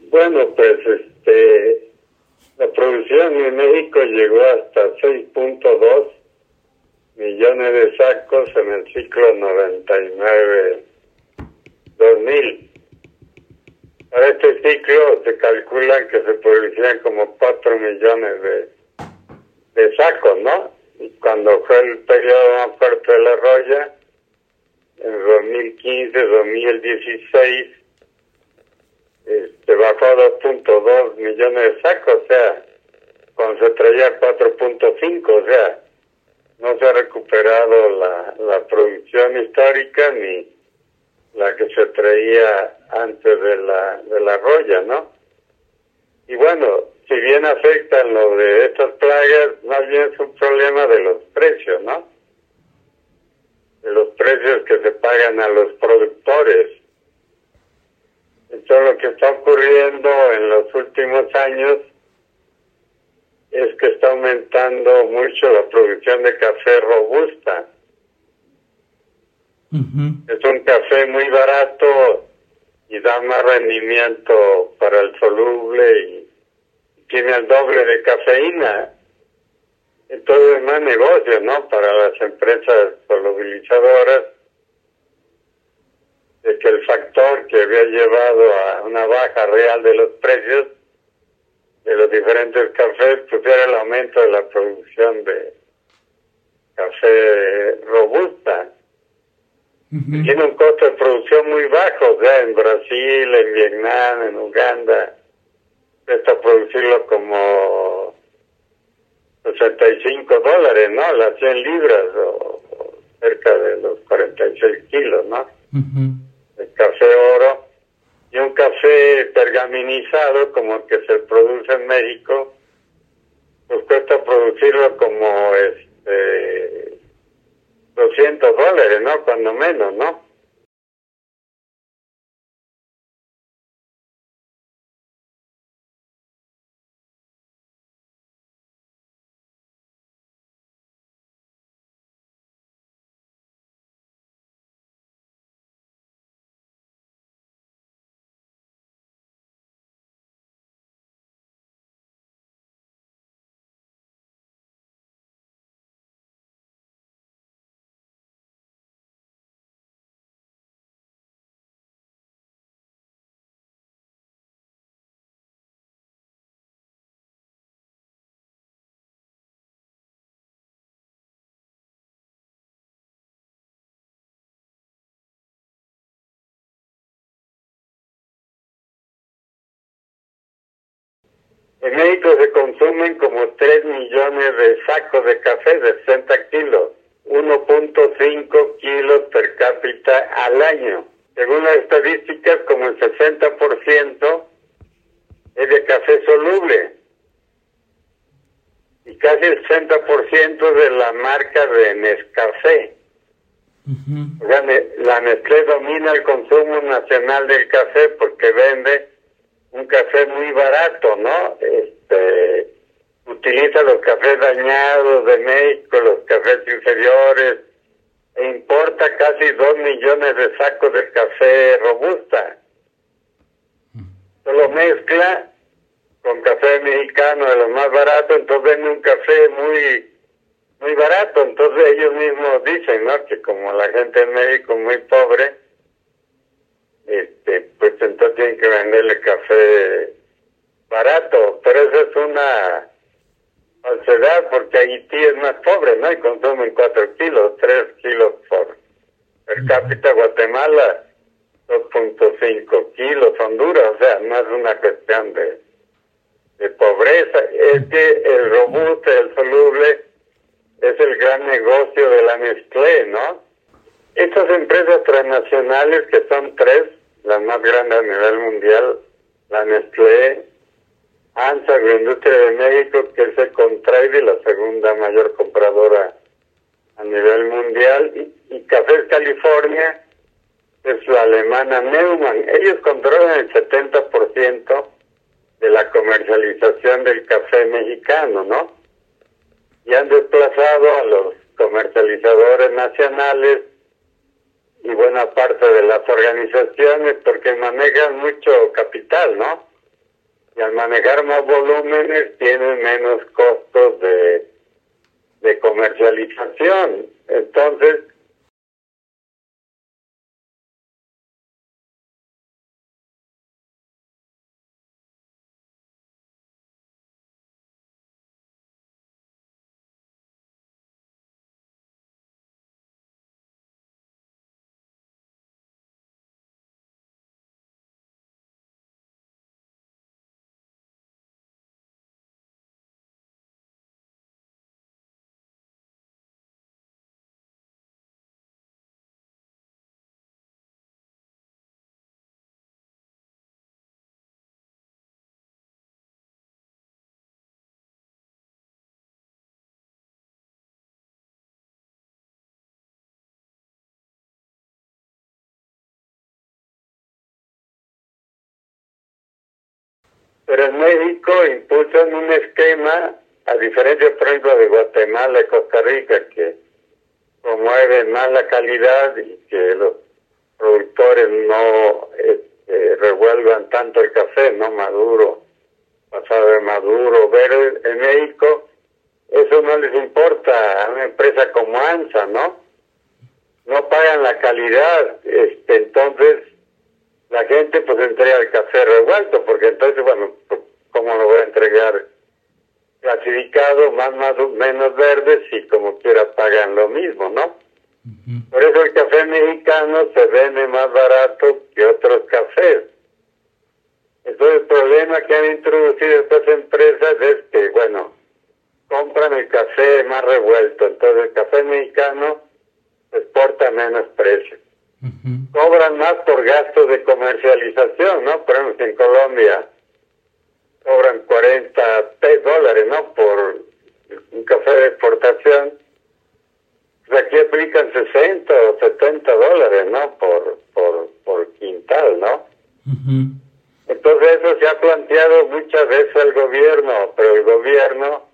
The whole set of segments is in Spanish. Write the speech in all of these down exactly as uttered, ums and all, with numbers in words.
Bueno, pues este, la producción en México llegó hasta seis punto dos millones de sacos en el ciclo noventa y nueve dos mil. Para este ciclo se calcula que se producían como cuatro millones de, de sacos, ¿no? Y cuando fue el periodo más fuerte de la roya, en dos mil quince, dos mil dieciséis, este, bajó a dos punto dos millones de sacos, o sea, cuando se traía cuatro punto cinco, o sea, no se ha recuperado la, la producción histórica ni la que se traía antes de la, de la roya, ¿no? Y bueno, si bien afectan lo de estas plagas, más bien es un problema de los precios, ¿no? De los precios que se pagan a los productores. Entonces lo que está ocurriendo en los últimos años es que está aumentando mucho la producción de café robusta. Uh-huh. Es un café muy barato y da más rendimiento para el soluble y tiene el doble de cafeína. Entonces es más negocio, ¿no? Para las empresas solubilizadoras, de que el factor que había llevado a una baja real de los precios de los diferentes cafés, pues era el aumento de la producción de café robusta. Uh-huh. Tiene un costo de producción muy bajo, o sea, en Brasil, en Vietnam, en Uganda, cuesta producirlo como sesenta y cinco dólares, ¿no? Las cien libras, o, o cerca de los cuarenta y seis kilos, ¿no? Uh-huh. El café oro. Y un café pergaminizado, como el que se produce en México, pues cuesta producirlo como este doscientos dólares, ¿no? Cuando menos, ¿no? En México se consumen como tres millones de sacos de café de sesenta kilos, uno punto cinco kilos per cápita al año. Según las estadísticas, como el sesenta por ciento es de café soluble y casi el sesenta por ciento de la marca de Nescafé. Uh-huh. O sea, la Nestlé domina el consumo nacional del café porque vende un café muy barato, ¿no? Este, utiliza los cafés dañados de México, los cafés inferiores, e importa casi dos millones de sacos de café robusta. Solo mezcla con café mexicano de los más baratos, entonces vende un café muy muy barato. Entonces ellos mismos dicen, ¿no?, que como la gente en México es muy pobre, este, pues entonces tienen que venderle café barato, pero eso es una falsedad porque Haití es más pobre, ¿no? Y consumen cuatro kilos, tres kilos por per cápita. Guatemala, dos punto cinco kilos, Honduras, o sea, no es una cuestión de, de pobreza, es que el robusto, el soluble, es el gran negocio de la Nestlé, ¿no? Estas empresas transnacionales, que son tres, las más grandes a nivel mundial, la Nestlé, ANSA, Agroindustria de México, que es el Contraide, la segunda mayor compradora a nivel mundial, y, y Cafés California, es la alemana Neumann. Ellos controlan el setenta por ciento de la comercialización del café mexicano, ¿no? Y han desplazado a los comercializadores nacionales y buena parte de las organizaciones porque manejan mucho capital, ¿no? y al manejar más volúmenes tienen menos costos de, de comercialización. Entonces, pero en México impulsan un esquema, a diferencia, por ejemplo, de Guatemala y Costa Rica, que promueven más la calidad y que los productores no este, revuelvan tanto el café, no maduro, pasado de maduro, verde. En México eso no les importa a una empresa como ANSA, ¿no? No pagan la calidad, este, entonces la gente pues entrega el café revuelto, porque entonces, bueno, pues, ¿cómo lo voy a entregar clasificado, más, más menos verde, si como quiera pagan lo mismo, ¿no? Uh-huh. Por eso el café mexicano se vende más barato que otros cafés. Entonces el problema que han introducido estas empresas es que, bueno, compran el café más revuelto, entonces el café mexicano se exporta a menos precio. Uh-huh. Cobran más por gastos de comercialización, ¿no? Por ejemplo, en Colombia cobran cuarenta dólares, ¿no? Por un café de exportación. Pues aquí aplican sesenta o setenta dólares, ¿no? Por, por, por quintal, ¿no? Uh-huh. Entonces eso se ha planteado muchas veces al gobierno, pero el gobierno,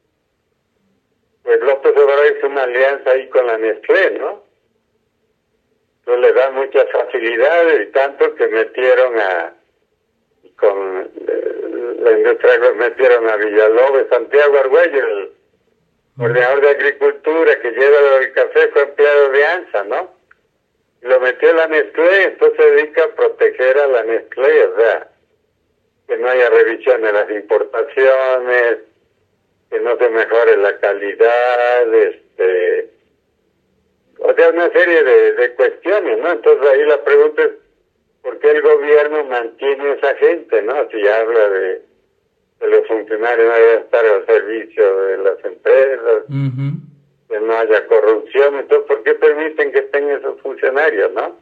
pues López Obrador hizo una alianza ahí con la Nestlé, ¿no? Entonces le dan muchas facilidades y tanto que metieron a, con eh, la industria, metieron a Villalobos, Santiago Argüello, el coordinador de Agricultura que lleva el café, fue empleado de ANSA, ¿no? Y lo metió la Nestlé, entonces se dedica a proteger a la Nestlé, o sea, que no haya revisión de las importaciones, que no se mejore la calidad, este, o sea, una serie de, de cuestiones, ¿no? Entonces ahí la pregunta es, ¿por qué el gobierno mantiene a esa gente, no? Si habla de, de los funcionarios, no deben estar al servicio de las empresas, uh-huh. que no haya corrupción, entonces ¿por qué permiten que estén esos funcionarios, no?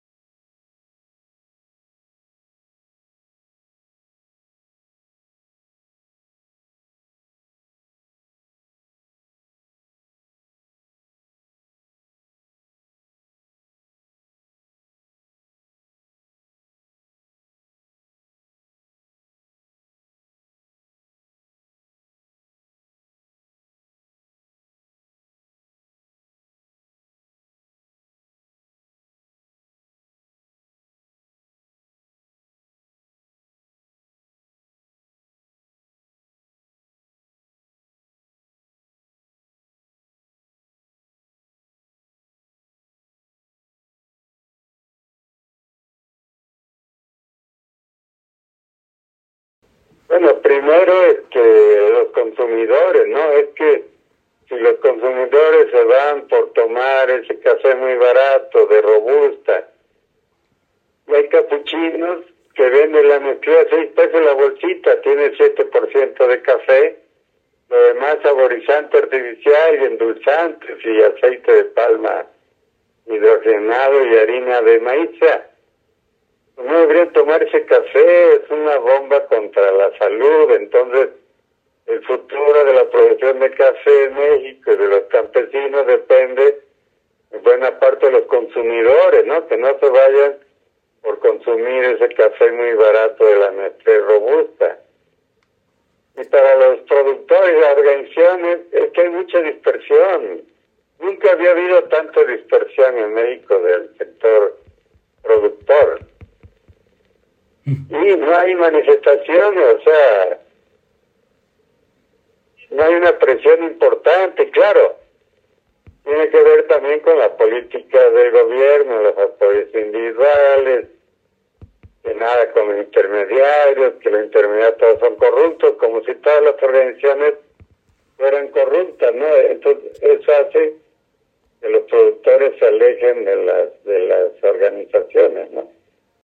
Bueno, primero es que los consumidores, ¿no? Es que si los consumidores se van por tomar ese café muy barato, de robusta, y hay capuchinos que venden la Nestlé a seis pesos la bolsita, tiene siete por ciento de café, lo demás saborizante artificial y endulzantes y aceite de palma hidrogenado y harina de maíz. No deberían tomar ese café, es una bomba contra la salud. Entonces el futuro de la producción de café en México y de los campesinos depende en buena parte de los consumidores, ¿no? Que no se vayan por consumir ese café muy barato de la Nestlé robusta. Y para los productores y las organizaciones es que hay mucha dispersión. Nunca había habido tanta dispersión en México del sector productor. y no hay manifestaciones, o sea, no hay una presión importante, claro. Tiene que ver también con la política del gobierno, los apoyos individuales, que nada con intermediarios, que los intermediarios todos son corruptos, como si todas las organizaciones fueran corruptas, ¿no? Entonces eso hace que los productores se alejen de las de las organizaciones, ¿no?